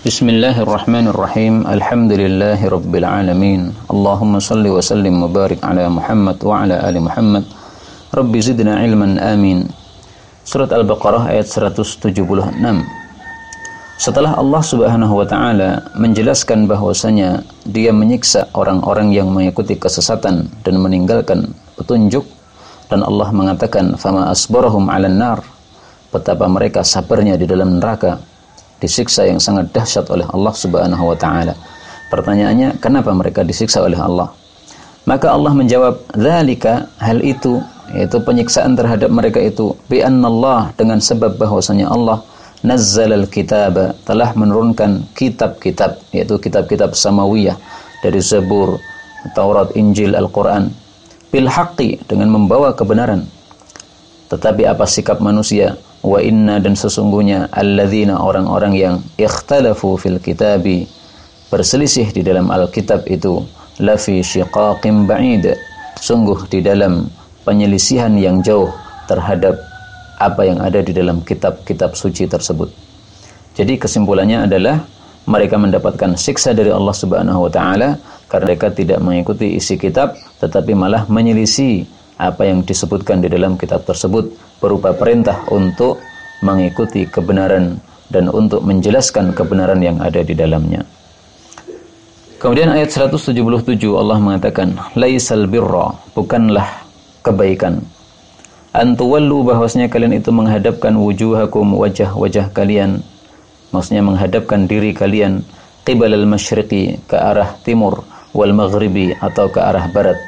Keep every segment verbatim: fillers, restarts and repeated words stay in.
Bismillahirrahmanirrahim. Alhamdulillahirabbil alamin. Allahumma shalli wa sallim wa barik ala Muhammad wa ala ali Muhammad. Rabbi zidna ilman, amin. Surat Al-Baqarah ayat seratus tujuh puluh enam. Setelah Allah Subhanahu wa taala menjelaskan bahwasanya Dia menyiksa orang-orang yang mengikuti kesesatan dan meninggalkan petunjuk, dan Allah mengatakan fama asbarahum 'alan nar, betapa mereka sabarnya di dalam neraka, disiksa yang sangat dahsyat oleh Allah Subhanahu wa taala. Pertanyaannya, kenapa mereka disiksa oleh Allah? Maka Allah menjawab, dzalika, hal itu, yaitu penyiksaan terhadap mereka itu, bi annallah, dengan sebab bahwasanya Allah nazzalal kitaba, telah menurunkan kitab-kitab, yaitu kitab-kitab samawiyah dari Zabur, Taurat, Injil, Al-Qur'an, bil haqqi, dengan membawa kebenaran. Tetapi apa sikap manusia? Wa inna, dan sesungguhnya alladzina, orang-orang yang ikhtalafu fil kitabi, berselisih di dalam Alkitab itu, lafi syiqaqim ba'id, sungguh di dalam penyelisihan yang jauh terhadap apa yang ada di dalam kitab-kitab suci tersebut. Jadi kesimpulannya adalah mereka mendapatkan siksa dari Allah Subhanahu wa taala karena mereka tidak mengikuti isi kitab, tetapi malah menyelisih apa yang disebutkan di dalam kitab tersebut berupa perintah untuk mengikuti kebenaran dan untuk menjelaskan kebenaran yang ada di dalamnya. Kemudian ayat seratus tujuh puluh tujuh Allah mengatakan, laisal birra, bukanlah kebaikan, antuwallu, bahwasanya kalian itu menghadapkan wujuhakum, wajah-wajah kalian, maksudnya menghadapkan diri kalian, qibalal masyriqi, ke arah timur, wal maghribi, atau ke arah barat.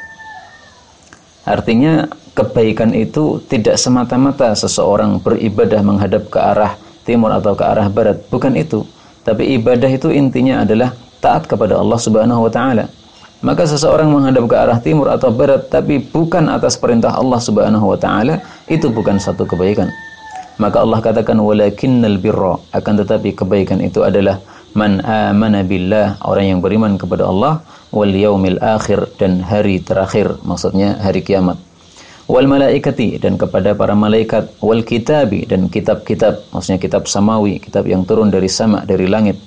Artinya kebaikan itu tidak semata-mata seseorang beribadah menghadap ke arah timur atau ke arah barat, bukan itu. Tapi ibadah itu intinya adalah taat kepada Allah Subhanahu wa taala. Maka seseorang menghadap ke arah timur atau barat tapi bukan atas perintah Allah Subhanahu wa taala, itu bukan satu kebaikan. Maka Allah katakan walakinnal birra, akan tetapi kebaikan itu adalah man amana billah, orang yang beriman kepada Allah, wal yaumil akhir, dan hari terakhir, maksudnya hari kiamat, wal malaikati, dan kepada para malaikat, wal kitabi, dan kitab-kitab, maksudnya kitab samawi, kitab yang turun dari sama, dari langit,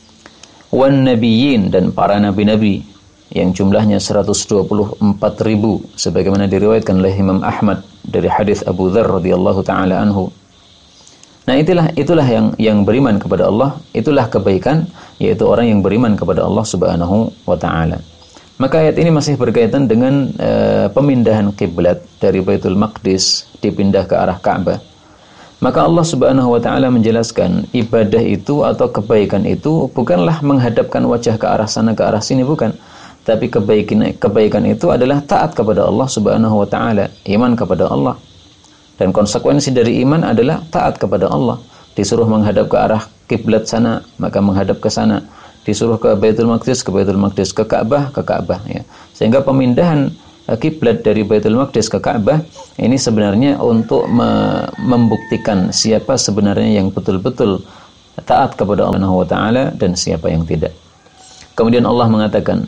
wan nabiyyin, dan para nabi-nabi yang jumlahnya seratus dua puluh empat ribu sebagaimana diriwayatkan oleh Imam Ahmad dari hadis Abu Dzar radhiyallahu taala anhu. Nah, itulah itulah yang yang beriman kepada Allah, itulah kebaikan, yaitu orang yang beriman kepada Allah Subhanahu wa taala. Maka ayat ini masih berkaitan dengan uh, pemindahan kiblat dari Baitul Maqdis dipindah ke arah Ka'bah. Maka Allah Subhanahu wa taala menjelaskan ibadah itu atau kebaikan itu bukanlah menghadapkan wajah ke arah sana ke arah sini, bukan. Tapi kebaikan kebaikan itu adalah taat kepada Allah Subhanahu wa taala, iman kepada Allah. Dan konsekuensi dari iman adalah taat kepada Allah. Disuruh menghadap ke arah kiblat sana, maka menghadap ke sana. Disuruh ke Baitul Maqdis, ke Baitul Maqdis, ke Ka'bah, ke Ka'bah, ya. Sehingga pemindahan kiblat dari Baitul Maqdis ke Ka'bah ini sebenarnya untuk me membuktikan siapa sebenarnya yang betul-betul taat kepada Allah Subhanahu wa taala dan siapa yang tidak. Kemudian Allah mengatakan,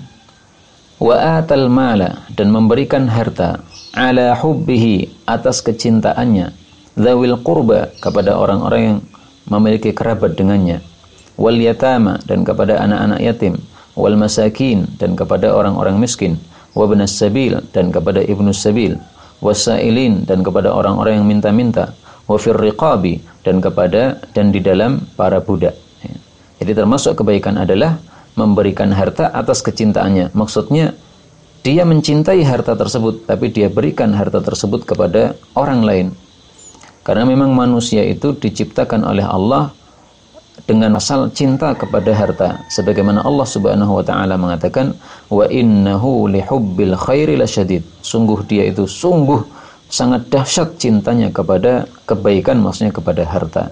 wa atal mala, dan memberikan harta, ala hubbihi, atas kecintaannya, dzawil qurba, kepada orang-orang yang memiliki kerabat dengannya, wal yatama, dan kepada anak-anak yatim, wal masakin, dan kepada orang-orang miskin, wa ibnas sabil, dan kepada ibnus sabil, wasailin, dan kepada orang-orang yang minta-minta, wa fir riqabi, dan kepada dan di dalam para budak. Jadi termasuk kebaikan adalah memberikan harta atas kecintaannya. Maksudnya dia mencintai harta tersebut, tapi dia berikan harta tersebut kepada orang lain. Karena memang manusia itu diciptakan oleh Allah dengan asal cinta kepada harta. Sebagaimana Allah Subhanahu wa taala mengatakan, wa innahu lihubbil khairi lasyadid. Sungguh dia itu sungguh sangat dahsyat cintanya kepada kebaikan, maksudnya kepada harta.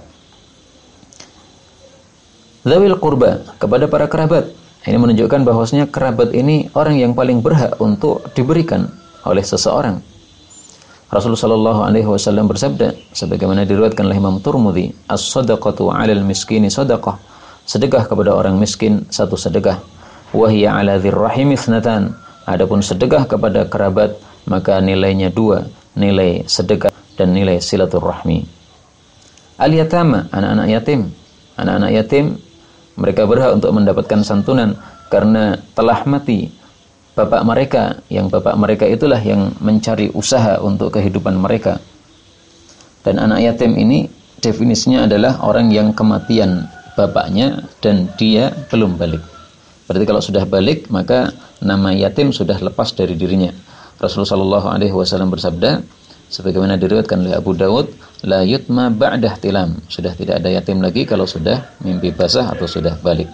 Dzawil qurba, kepada para kerabat. Ini menunjukkan bahwasanya kerabat ini orang yang paling berhak untuk diberikan oleh seseorang. Rasulullah shallallahu alaihi wasallam bersabda, sebagaimana diriwayatkan oleh Imam Tirmidzi, as-shadaqatu 'alal miskini shadaqah, sedekah kepada orang miskin satu sedekah, wa hiya 'ala dzir rahimi ithnatan, adapun sedekah kepada kerabat maka nilainya dua, nilai sedekah dan nilai silaturahmi. Al-yatama, anak-anak yatim. Anak-anak yatim Mereka berhak untuk mendapatkan santunan karena telah mati bapak mereka, yang bapak mereka itulah yang mencari usaha untuk kehidupan mereka. Dan anak yatim ini definisinya adalah orang yang kematian bapaknya dan dia belum balik. Berarti kalau sudah balik, maka nama yatim sudah lepas dari dirinya. Rasulullah shallallahu alaihi wasallam bersabda, sebagaimana diriwayatkan oleh Abu Dawud, la yutma ba'dah tilam. Sudah tidak ada yatim lagi kalau sudah mimpi basah atau sudah balik.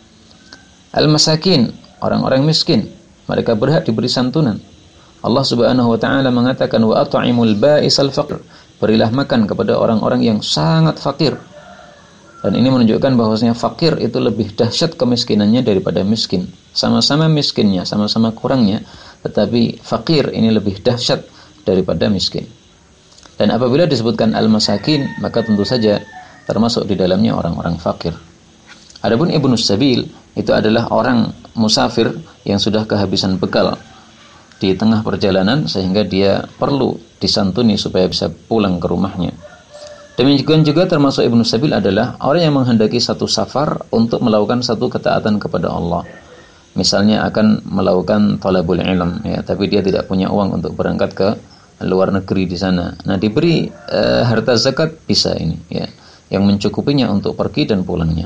Al-masakin, orang-orang miskin, mereka berhak diberi santunan. Allah Subhanahu wa taala mengatakan, wa at'imul ba'isal faqir. Berilah makan kepada orang-orang yang sangat fakir. Dan ini menunjukkan bahwasanya fakir itu lebih dahsyat kemiskinannya daripada miskin. Sama-sama miskinnya, sama-sama kurangnya, tetapi fakir ini lebih dahsyat daripada miskin. Dan apabila disebutkan al-masakin, maka tentu saja termasuk di dalamnya orang-orang fakir. Adapun ibnu sabil itu adalah orang musafir yang sudah kehabisan bekal di tengah perjalanan sehingga dia perlu disantuni supaya bisa pulang ke rumahnya. Demikian juga termasuk ibnu sabil adalah orang yang menghendaki satu safar untuk melakukan satu ketaatan kepada Allah. Misalnya akan melakukan talabul ilm, ya, tapi dia tidak punya uang untuk berangkat ke luar negeri di sana. Nah, diberi uh, harta zakat bisa ini, ya, yang mencukupinya untuk pergi dan pulangnya.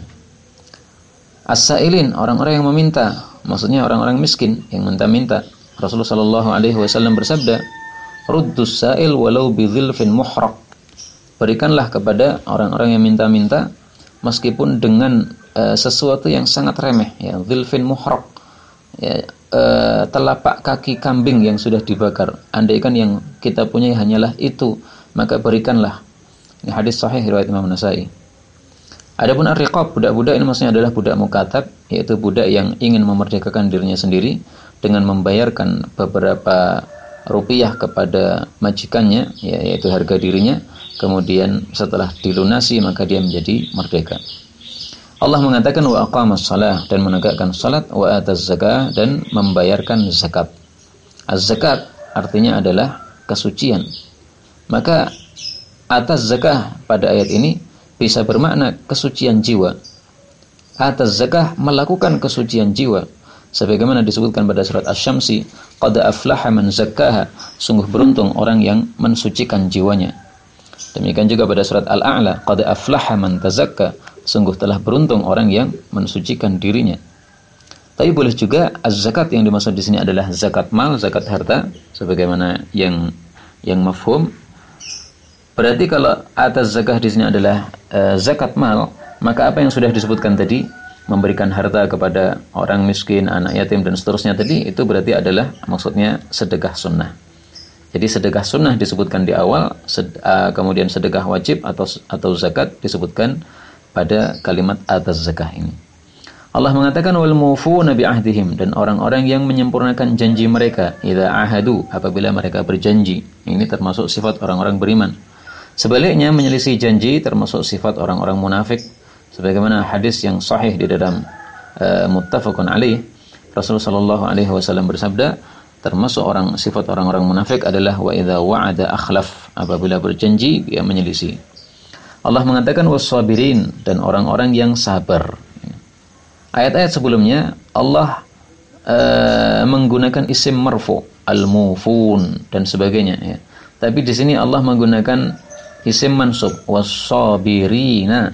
As-sailin, orang-orang yang meminta, maksudnya orang-orang miskin yang minta-minta. Rasulullah shallallahu alaihi wasallam bersabda, "Ruddus sa'il walau bidzilfin muhraq." Berikanlah kepada orang-orang yang minta-minta meskipun dengan uh, sesuatu yang sangat remeh, ya, dzilfin muhraq. Ya, uh, telapak kaki kambing yang sudah dibakar. Andaikan yang kita punya hanyalah itu, maka berikanlah. Ini hadis sahih riwayat Imam Nasa'i. Adapun ar-riqab, budak-budak ini maksudnya adalah budak mukatab, yaitu budak yang ingin memerdekakan dirinya sendiri dengan membayarkan beberapa rupiah kepada majikannya, ya, yaitu harga dirinya. Kemudian setelah dilunasi maka dia menjadi merdeka. Allah mengatakan wa aqamas shalah, dan menegakkan salat, wa ataz zakah, dan membayarkan zakat. Az-zakat artinya adalah kesucian. Maka atas zakah pada ayat ini bisa bermakna kesucian jiwa. Atas zakah melakukan kesucian jiwa. Sebagaimana disebutkan pada surat Asy-Syamsi, qad aflaha man zakkaha, sungguh beruntung orang yang mensucikan jiwanya. Demikian juga pada surat Al-A'la, qad aflaha man tazakka, sungguh telah beruntung orang yang mensucikan dirinya. Tapi boleh juga az-zakat yang dimaksud di sini adalah zakat mal, zakat harta, sebagaimana yang yang mafhum. Berarti kalau atas zakah di sini adalah uh, zakat mal, maka apa yang sudah disebutkan tadi, memberikan harta kepada orang miskin, anak yatim dan seterusnya tadi, itu berarti adalah maksudnya sedekah sunnah. Jadi sedekah sunnah disebutkan di awal, sed, uh, kemudian sedekah wajib atau atau zakat disebutkan pada kalimat atas zakah ini. Allah mengatakan wal mufuna bi ahdihim, dan orang-orang yang menyempurnakan janji mereka, idza ahadu, apabila mereka berjanji. Ini termasuk sifat orang-orang beriman. Sebaliknya menyelisih janji termasuk sifat orang-orang munafik. Sebagaimana hadis yang sahih di dalam uh, muttafaqun alaih, Rasulullah sallallahu alaihi wasallam bersabda, termasuk orang sifat orang-orang munafik adalah wa idza wa'ada akhlaf, apabila berjanji dia menyelisih. Allah mengatakan was-sabirin, dan orang-orang yang sabar. Ayat-ayat sebelumnya Allah uh, menggunakan isim marfu, al-mufun dan sebagainya, ya. Tapi di sini Allah menggunakan isim mansub, was-sabirina.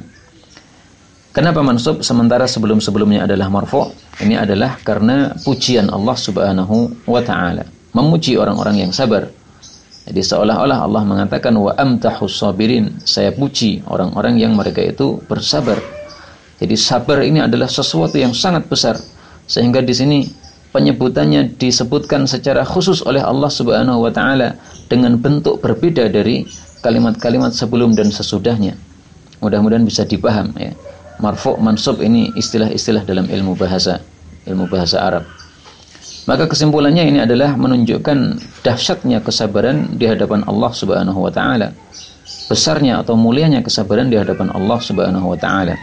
Kenapa mansub sementara sebelum-sebelumnya adalah marfu'? Ini adalah karena pujian Allah Subhanahu wa taala, memuji orang-orang yang sabar. Jadi seolah-olah Allah mengatakan wa amtahus sabirin, saya puji orang-orang yang mereka itu bersabar. Jadi sabar ini adalah sesuatu yang sangat besar, sehingga di sini penyebutannya disebutkan secara khusus oleh Allah Subhanahu wa taala dengan bentuk berbeda dari kalimat-kalimat sebelum dan sesudahnya. Mudah-mudahan bisa dipaham, ya. Marfu' mansub ini istilah-istilah dalam ilmu bahasa, ilmu bahasa Arab. Maka kesimpulannya ini adalah menunjukkan dahsyatnya kesabaran di hadapan Allah Subhanahu wa taala. Besarnya atau mulianya kesabaran di hadapan Allah Subhanahu wa taala.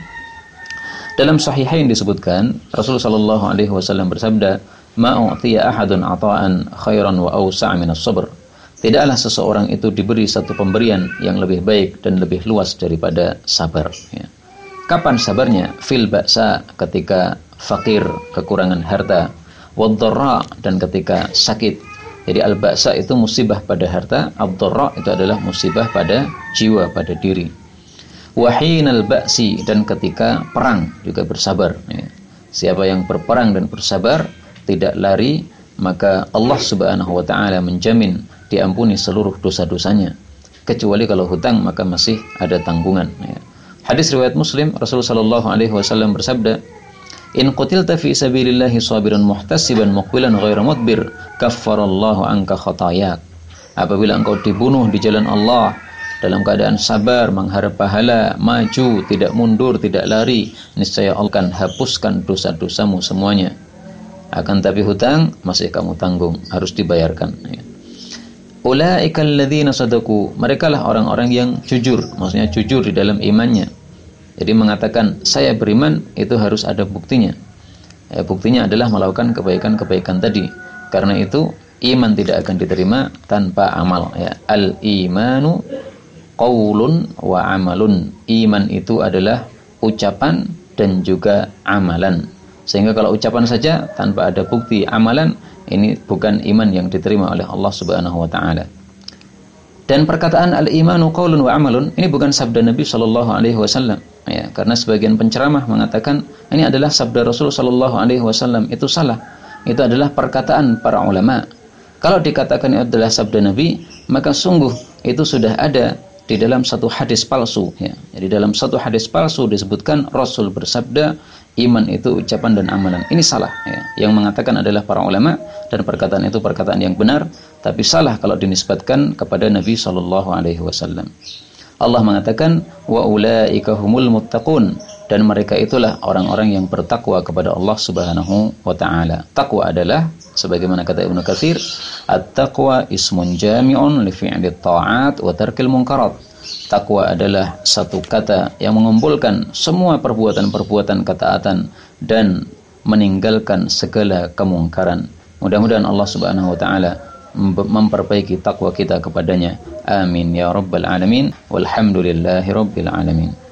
Dalam sahihain disebutkan, Rasulullah sallallahu alaihi wasallam bersabda, "Ma u'tiya ahadun 'ata'an khairan wa awsa' min as-sabr." Tidaklah seseorang itu diberi satu pemberian yang lebih baik dan lebih luas daripada sabar, ya. Kapan sabarnya? Fil ba'sa, ketika fakir, kekurangan harta, wad-dharra, dan ketika sakit. Jadi al-ba'sa itu musibah pada harta, ad-dharra itu adalah musibah pada jiwa, pada diri. Wahinal ba'si, dan ketika perang juga bersabar. Siapa yang berperang dan bersabar, tidak lari, maka Allah Subhanahu wa taala menjamin diampuni seluruh dosa-dosanya. Kecuali kalau hutang, maka masih ada tanggungan. Hadis riwayat Muslim, Rasulullah sallallahu alaihi wasallam bersabda, "In qutilta fi sabilillahi sabiran muhtasiban muqbilan ghairu mudbir, kaffarallahu anka khatayak." Apabila engkau dibunuh di jalan Allah dalam keadaan sabar, mengharap pahala, maju, tidak mundur, tidak lari, niscaya Allah akan hapuskan dosa-dosamu semuanya. Akan tapi hutang masih kamu tanggung, harus dibayarkan. Ulaika alladzina sadaqu, merekalah orang-orang yang jujur, maksudnya jujur di dalam imannya. Jadi mengatakan saya beriman itu harus ada buktinya. Ya, buktinya adalah melakukan kebaikan-kebaikan tadi. Karena itu iman tidak akan diterima tanpa amal. Ya, al-imanu qaulun wa amalun. Iman itu adalah ucapan dan juga amalan. Sehingga kalau ucapan saja tanpa ada bukti amalan, ini bukan iman yang diterima oleh Allah Subhanahu wa taala. Dan perkataan al-imanu qaulun wa amalun ini bukan sabda Nabi sallallahu alaihi wasallam, ya, karena sebagian penceramah mengatakan ini adalah sabda Rasul sallallahu alaihi wasallam, itu salah. Itu adalah perkataan para ulama. Kalau dikatakan itu adalah sabda Nabi, maka sungguh itu sudah ada di dalam satu hadis palsu, ya. Jadi dalam satu hadis palsu disebutkan Rasul bersabda iman itu ucapan dan amalan. Ini salah, ya. Yang mengatakan adalah para ulama, dan perkataan itu perkataan yang benar, tapi salah kalau dinisbatkan kepada Nabi sallallahu alaihi wasallam. Allah mengatakan wa ulaika humul muttaqun, dan mereka itulah orang-orang yang bertakwa kepada Allah Subhanahu wa taala. Takwa adalah sebagaimana kata Ibnu Katsir, at-taqwa ismun jami'un li fi'lit ta'at wa tarkil munkarat. Takwa adalah satu kata yang mengumpulkan semua perbuatan-perbuatan ketaatan dan meninggalkan segala kemungkaran. Mudah-mudahan Allah Subhanahu wa taala memperbaiki takwa kita kepadanya. Amin ya rabbal alamin. Walhamdulillahi rabbil alamin.